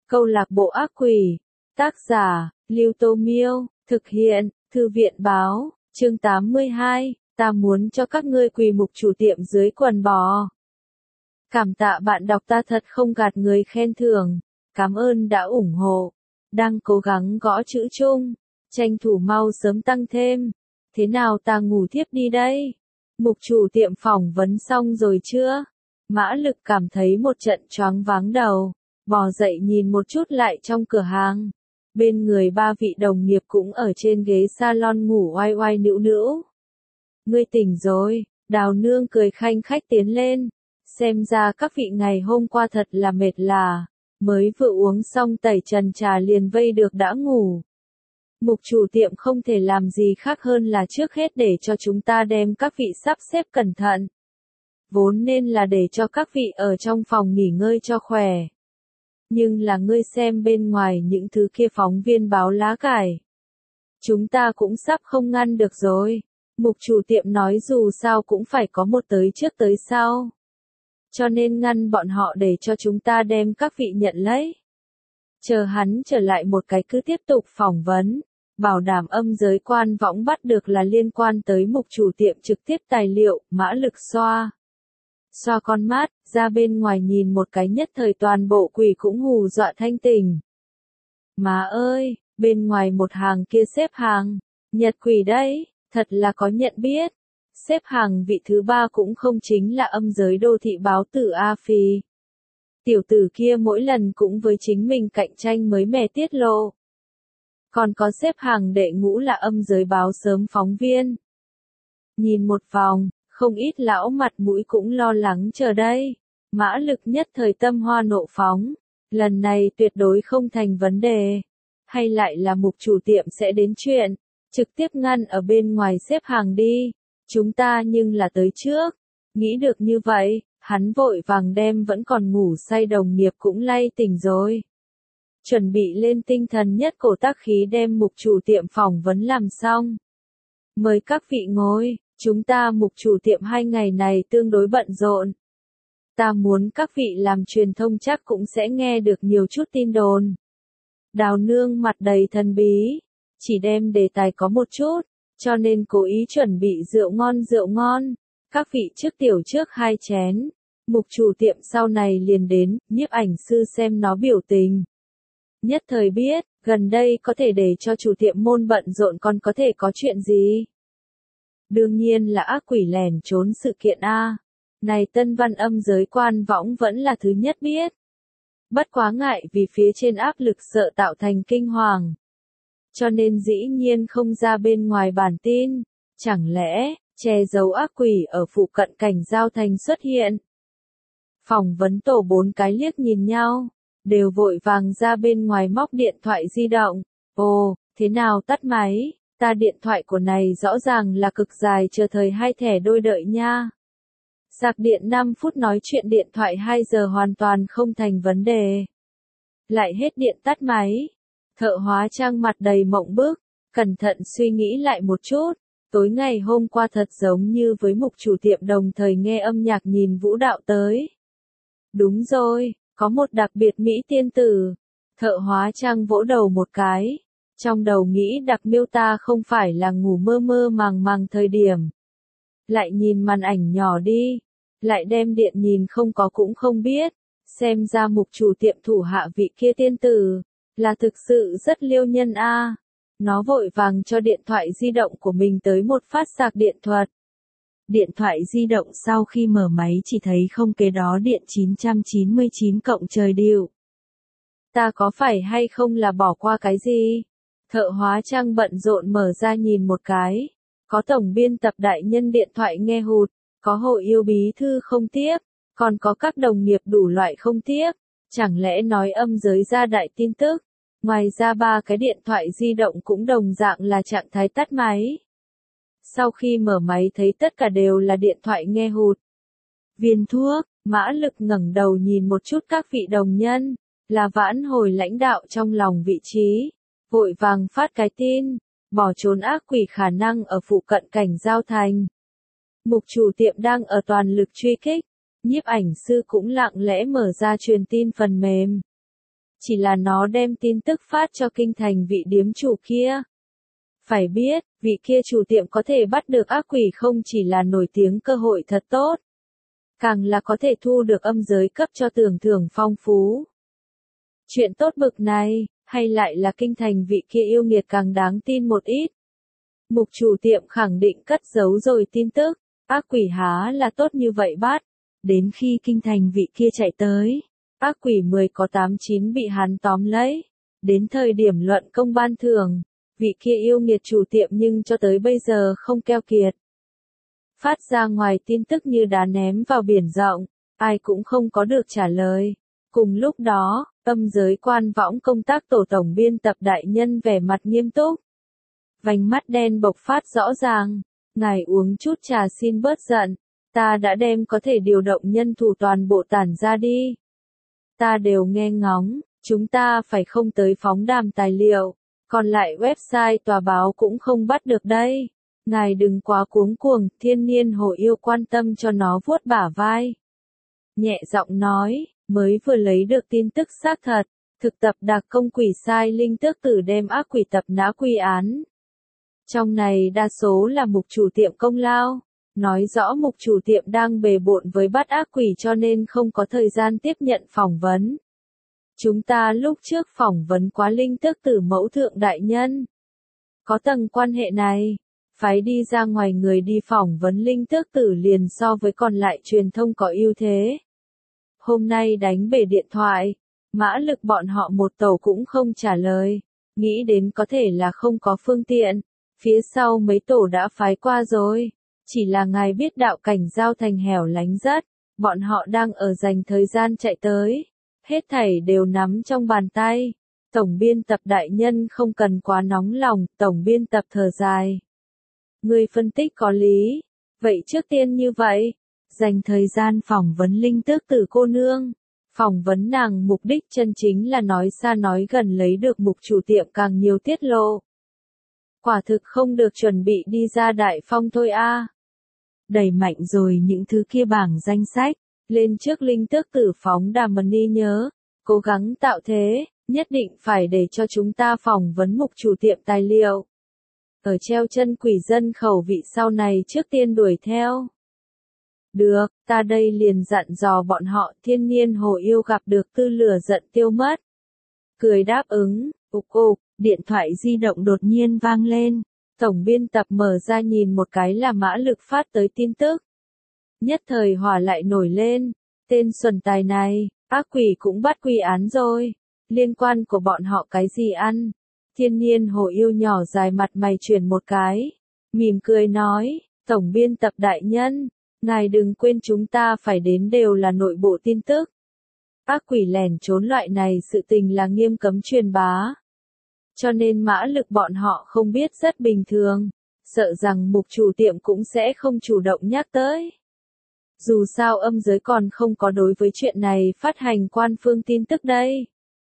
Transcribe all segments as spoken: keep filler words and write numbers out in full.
Câu lạc bộ ác quỷ. Tác giả, Lưu Tô Miêu. Thực hiện, Thư viện Báo. Chương tám mươi hai. Ta muốn cho các ngươi quỳ mục chủ tiệm dưới quần bò. Cảm tạ bạn đọc, ta thật không gạt người khen thưởng. Cảm ơn đã ủng hộ. Đang cố gắng gõ chữ chung. Tranh thủ mau sớm tăng thêm. Thế nào, ta ngủ thiếp đi đây? Mục chủ tiệm phỏng vấn xong rồi chưa? Mã Lực cảm thấy một trận choáng váng đầu. Bò dậy nhìn một chút lại trong cửa hàng. Bên người ba vị đồng nghiệp cũng ở trên ghế salon ngủ oai oai nữu nữu. Ngươi tỉnh rồi, Đào Nương cười khanh khách tiến lên. Xem ra các vị ngày hôm qua thật là mệt là. Mới vừa uống xong tẩy trần trà liền vây được đã ngủ. Mục chủ tiệm không thể làm gì khác hơn là trước hết để cho chúng ta đem các vị sắp xếp cẩn thận. Vốn nên là để cho các vị ở trong phòng nghỉ ngơi cho khỏe. Nhưng là ngươi xem bên ngoài những thứ kia phóng viên báo lá cải. Chúng ta cũng sắp không ngăn được rồi. Mục chủ tiệm nói dù sao cũng phải có một tới trước tới sau. Cho nên ngăn bọn họ để cho chúng ta đem các vị nhận lấy. Chờ hắn trở lại một cái cứ tiếp tục phỏng vấn. Bảo đảm âm giới quan võng bắt được là liên quan tới mục chủ tiệm trực tiếp tài liệu. Mã Lực xoa. Xoa con mắt, ra bên ngoài nhìn một cái nhất thời toàn bộ quỷ cũng hù dọa thanh tỉnh. Má ơi, bên ngoài một hàng kia xếp hàng. Nhật quỷ đấy, thật là có nhận biết. Xếp hàng vị thứ ba cũng không chính là âm giới đô thị báo tử A Phi. Tiểu tử kia mỗi lần cũng với chính mình cạnh tranh mới mẻ tiết lộ. Còn có xếp hàng đệ ngũ là âm giới báo sớm phóng viên. Nhìn một vòng, không ít lão mặt mũi cũng lo lắng chờ đây. Mã Lực nhất thời tâm hoa nộ phóng. Lần này tuyệt đối không thành vấn đề. Hay lại là mục chủ tiệm sẽ đến chuyện. Trực tiếp ngăn ở bên ngoài xếp hàng đi. Chúng ta nhưng là tới trước. Nghĩ được như vậy, hắn vội vàng đem vẫn còn ngủ say đồng nghiệp cũng lay tỉnh rồi. Chuẩn bị lên tinh thần nhất cổ tác khí đem mục chủ tiệm phỏng vấn làm xong. Mời các vị ngồi, chúng ta mục chủ tiệm hai ngày này tương đối bận rộn. Ta muốn các vị làm truyền thông chắc cũng sẽ nghe được nhiều chút tin đồn. Đào Nương mặt đầy thần bí, chỉ đem đề tài có một chút, cho nên cố ý chuẩn bị rượu ngon rượu ngon. Các vị trước tiểu trước hai chén. Mục chủ tiệm sau này liền đến, nhiếp ảnh sư xem nó biểu tình. Nhất thời biết, gần đây có thể để cho chủ tiệm môn bận rộn còn có thể có chuyện gì? Đương nhiên là ác quỷ lẻn trốn sự kiện A. Này tân văn âm giới quan võng vẫn là thứ nhất biết. Bất quá ngại vì phía trên áp lực sợ tạo thành kinh hoàng. Cho nên dĩ nhiên không ra bên ngoài bản tin. Chẳng lẽ, che giấu ác quỷ ở phụ cận cảnh giao thành xuất hiện? Phỏng vấn tổ bốn cái liếc nhìn nhau. Đều vội vàng ra bên ngoài móc điện thoại di động. Ồ, thế nào tắt máy? Ta điện thoại của này rõ ràng là cực dài chờ thời hai thẻ đôi đợi nha. Sạc điện năm phút nói chuyện điện thoại hai giờ hoàn toàn không thành vấn đề. Lại hết điện tắt máy. Thợ hóa trang mặt đầy mộng bức, cẩn thận suy nghĩ lại một chút. Tối ngày hôm qua thật giống như với mục chủ tiệm đồng thời nghe âm nhạc nhìn vũ đạo tới. Đúng rồi. Có một đặc biệt Mỹ tiên tử. Thợ hóa trang vỗ đầu một cái. Trong đầu nghĩ đặc miêu ta không phải là ngủ mơ mơ màng màng thời điểm. Lại nhìn màn ảnh nhỏ đi. Lại đem điện nhìn không có cũng không biết. Xem ra mục chủ tiệm thủ hạ vị kia tiên tử. Là thực sự rất liêu nhân a. Nó vội vàng cho điện thoại di động của mình tới một phát sạc điện thuật. Điện thoại di động sau khi mở máy chỉ thấy không kế đó điện chín trăm chín mươi chín cộng trời điệu. Ta có phải hay không là bỏ qua cái gì? Thợ hóa trang bận rộn mở ra nhìn một cái. Có tổng biên tập đại nhân điện thoại nghe hụt, có hội yêu bí thư không tiếp, còn có các đồng nghiệp đủ loại không tiếp. Chẳng lẽ nói âm giới ra đại tin tức? Ngoài ra ba cái điện thoại di động cũng đồng dạng là trạng thái tắt máy. Sau khi mở máy thấy tất cả đều là điện thoại nghe hụt. Viên thuốc, Mã Lực ngẩng đầu nhìn một chút các vị đồng nhân, là vãn hồi lãnh đạo trong lòng vị trí, vội vàng phát cái tin, bỏ trốn ác quỷ khả năng ở phụ cận cảnh giao thành. Mục chủ tiệm đang ở toàn lực truy kích, nhiếp ảnh sư cũng lặng lẽ mở ra truyền tin phần mềm. chỉ là nó đem tin tức phát cho kinh thành vị điếm chủ kia. Phải biết, vị kia chủ tiệm có thể bắt được ác quỷ không chỉ là nổi tiếng cơ hội thật tốt, càng là có thể thu được âm giới cấp cho tưởng thưởng phong phú. Chuyện tốt bực này, hay lại là kinh thành vị kia yêu nghiệt càng đáng tin một ít. Mục chủ tiệm khẳng định cất giấu rồi tin tức, ác quỷ há là tốt như vậy bắt. Đến khi kinh thành vị kia chạy tới, ác quỷ mười có tám chín bị hắn tóm lấy. Đến thời điểm luận công ban thưởng, vị kia yêu nghiệt chủ tiệm nhưng cho tới bây giờ không keo kiệt. Phát ra ngoài tin tức như đá ném vào biển rộng, ai cũng không có được trả lời. Cùng lúc đó, âm giới quan võng công tác tổ tổng biên tập đại nhân vẻ mặt nghiêm túc. Vành mắt đen bộc phát rõ ràng, ngài uống chút trà xin bớt giận, ta đã đem có thể điều động nhân thủ toàn bộ tản ra đi. Ta đều nghe ngóng, chúng ta phải không tới phóng đàm tài liệu, còn lại website tòa báo cũng không bắt được đây. Ngài đừng quá cuống cuồng, thiên niên hồ yêu quan tâm cho nó vuốt bả vai. Nhẹ giọng nói, mới vừa lấy được tin tức xác thật, thực tập đặc công quỷ sai linh tước tử đem ác quỷ tập nã quy án. Trong này đa số là mục chủ tiệm công lao, nói rõ mục chủ tiệm đang bề bộn với bắt ác quỷ cho nên không có thời gian tiếp nhận phỏng vấn. Chúng ta lúc trước phỏng vấn quá linh tước tử mẫu thượng đại nhân. Có tầng quan hệ này, phái đi ra ngoài người đi phỏng vấn linh tước tử liền so với còn lại truyền thông có ưu thế. Hôm nay đánh bể điện thoại, mã lực bọn họ một tàu cũng không trả lời, nghĩ đến có thể là không có phương tiện, phía sau mấy tổ đã phái qua rồi, chỉ là ngài biết đạo cảnh giao thành hẻo lánh rất, bọn họ đang ở dành thời gian chạy tới, hết thảy đều nắm trong bàn tay. Tổng biên tập đại nhân không cần quá nóng lòng, tổng biên tập thở dài. Người phân tích có lý, vậy trước tiên như vậy, dành thời gian phỏng vấn linh tước tử cô nương. Phỏng vấn nàng mục đích chân chính là nói xa nói gần lấy được mục chủ tiệm càng nhiều tiết lộ. Quả thực không được chuẩn bị đi ra đại phong thôi a. À. Đẩy mạnh rồi những thứ kia bảng danh sách, lên trước linh tước tử phóng đàm mần đi nhớ, cố gắng tạo thế, nhất định phải để cho chúng ta phỏng vấn mục chủ tiệm tài liệu. Ở treo chân quỷ dân khẩu vị sau này trước tiên đuổi theo. Được, ta đây liền dặn dò bọn họ thiên niên hồ yêu gặp được tư lửa giận tiêu mất. Cười đáp ứng, ục ục, điện thoại di động đột nhiên vang lên. Tổng biên tập mở ra nhìn một cái là mã lực phát tới tin tức. Nhất thời hỏa lại nổi lên, tên xuẩn tài này, ác quỷ cũng bắt quy án rồi. Liên quan của bọn họ cái gì ăn? Thiên niên hồ yêu nhỏ dài mặt mày chuyển một cái. Mỉm cười nói, tổng biên tập đại nhân, ngài đừng quên chúng ta phải đến đều là nội bộ tin tức. Ác quỷ lẻn trốn loại này sự tình là nghiêm cấm truyền bá. Cho nên mã lực bọn họ không biết rất bình thường, sợ rằng mục chủ tiệm cũng sẽ không chủ động nhắc tới. Dù sao âm giới còn không có đối với chuyện này phát hành quan phương tin tức đây.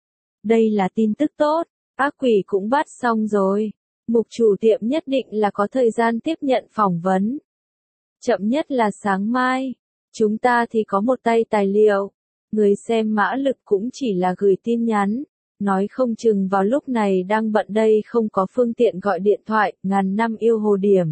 Đây là tin tức tốt, ác quỷ cũng bắt xong rồi. Mục chủ tiệm nhất định là có thời gian tiếp nhận phỏng vấn. Chậm nhất là sáng mai. Chúng ta thì có một tay tài liệu. Người xem mã lực cũng chỉ là gửi tin nhắn. Nói không chừng vào lúc này đang bận đây không có phương tiện gọi điện thoại, ngàn năm yêu hồ điểm.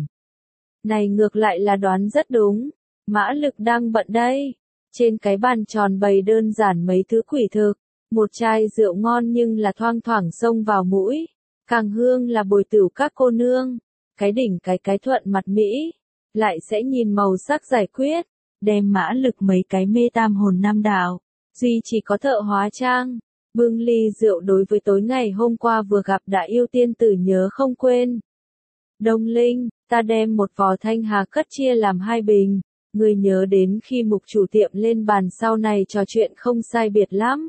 Này ngược lại là đoán rất đúng. Mã lực đang bận đây. Trên cái bàn tròn bày đơn giản mấy thứ quỷ thực. Một chai rượu ngon nhưng là thoang thoảng xông vào mũi. Càng hương là bồi tửu các cô nương. Cái đỉnh cái cái thuận mặt Mỹ. Lại sẽ nhìn màu sắc giải quyết. Đem mã lực mấy cái mê tam hồn nam đạo. Duy chỉ có thợ hóa trang. Bưng ly rượu đối với tối ngày hôm qua vừa gặp đã yêu tiên tử nhớ không quên. Đông Linh, ta đem một vò thanh hà cất chia làm hai bình. Người nhớ đến khi mục chủ tiệm lên bàn sau này trò chuyện không sai biệt lắm.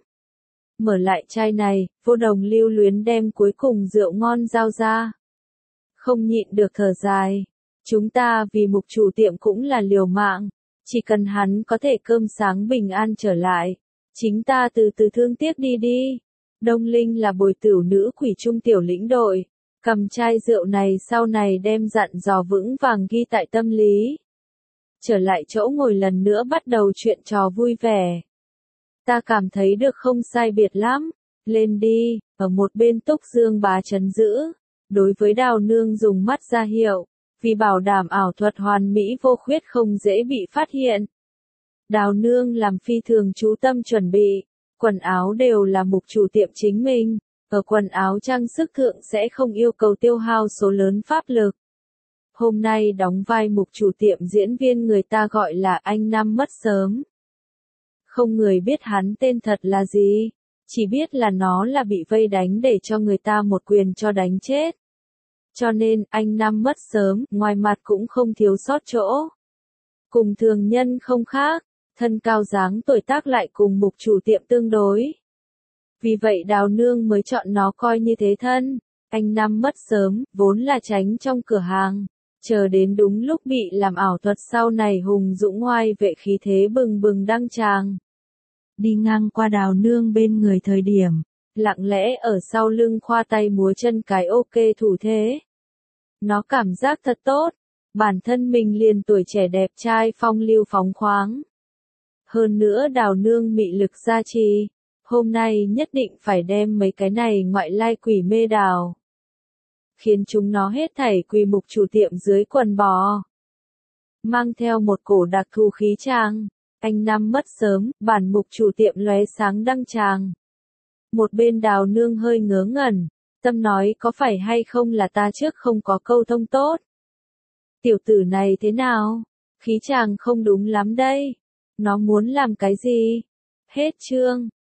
Mở lại chai này, vô đồng lưu luyến đem cuối cùng rượu ngon giao ra. Không nhịn được thở dài. Chúng ta vì mục chủ tiệm cũng là liều mạng. Chỉ cần hắn có thể cơm sáng bình an trở lại. Chính ta từ từ thương tiếc đi đi. Đông Linh là bồi tửu nữ quỷ trung tiểu lĩnh đội. Cầm chai rượu này sau này đem dặn dò vững vàng ghi tại tâm lý. Trở lại chỗ ngồi lần nữa bắt đầu chuyện trò vui vẻ. Ta cảm thấy được không sai biệt lắm. Lên đi, ở một bên Túc Dương bá trấn giữ. Đối với Đào Nương dùng mắt ra hiệu, vì bảo đảm ảo thuật hoàn mỹ vô khuyết không dễ bị phát hiện. Đào Nương làm phi thường chú tâm chuẩn bị, quần áo đều là mục chủ tiệm chính mình, ở quần áo trang sức thượng sẽ không yêu cầu tiêu hao số lớn pháp lực. Hôm nay đóng vai mục chủ tiệm diễn viên người ta gọi là anh Năm mất sớm. Không người biết hắn tên thật là gì, chỉ biết là nó là bị vây đánh để cho người ta một quyền cho đánh chết. Cho nên, anh Năm mất sớm, ngoài mặt cũng không thiếu sót chỗ. Cùng thường nhân không khác, thân cao dáng tuổi tác lại cùng mục chủ tiệm tương đối. Vì vậy Đào Nương mới chọn nó coi như thế thân. Anh Năm mất sớm, vốn là tránh trong cửa hàng. Chờ đến đúng lúc bị làm ảo thuật sau này hùng dũng ngoai vệ khí thế bừng bừng đăng tràng. Đi ngang qua Đào Nương bên người thời điểm, lặng lẽ ở sau lưng khoa tay múa chân cái ok thủ thế. Nó cảm giác thật tốt, bản thân mình liền tuổi trẻ đẹp trai phong lưu phóng khoáng. Hơn nữa Đào Nương mị lực gia trì, hôm nay nhất định phải đem mấy cái này ngoại lai quỷ mê đào. Khiến chúng nó hết thảy quỳ mục chủ tiệm dưới quần bò. Mang theo một cổ đặc thù khí trang, anh Năm mất sớm, bản mục chủ tiệm lóe sáng đăng tràng. Một bên Đào Nương hơi ngớ ngẩn, tâm nói có phải hay không là ta trước không có câu thông tốt. Tiểu tử này thế nào? Khí chàng không đúng lắm đây. Nó muốn làm cái gì? Hết chương.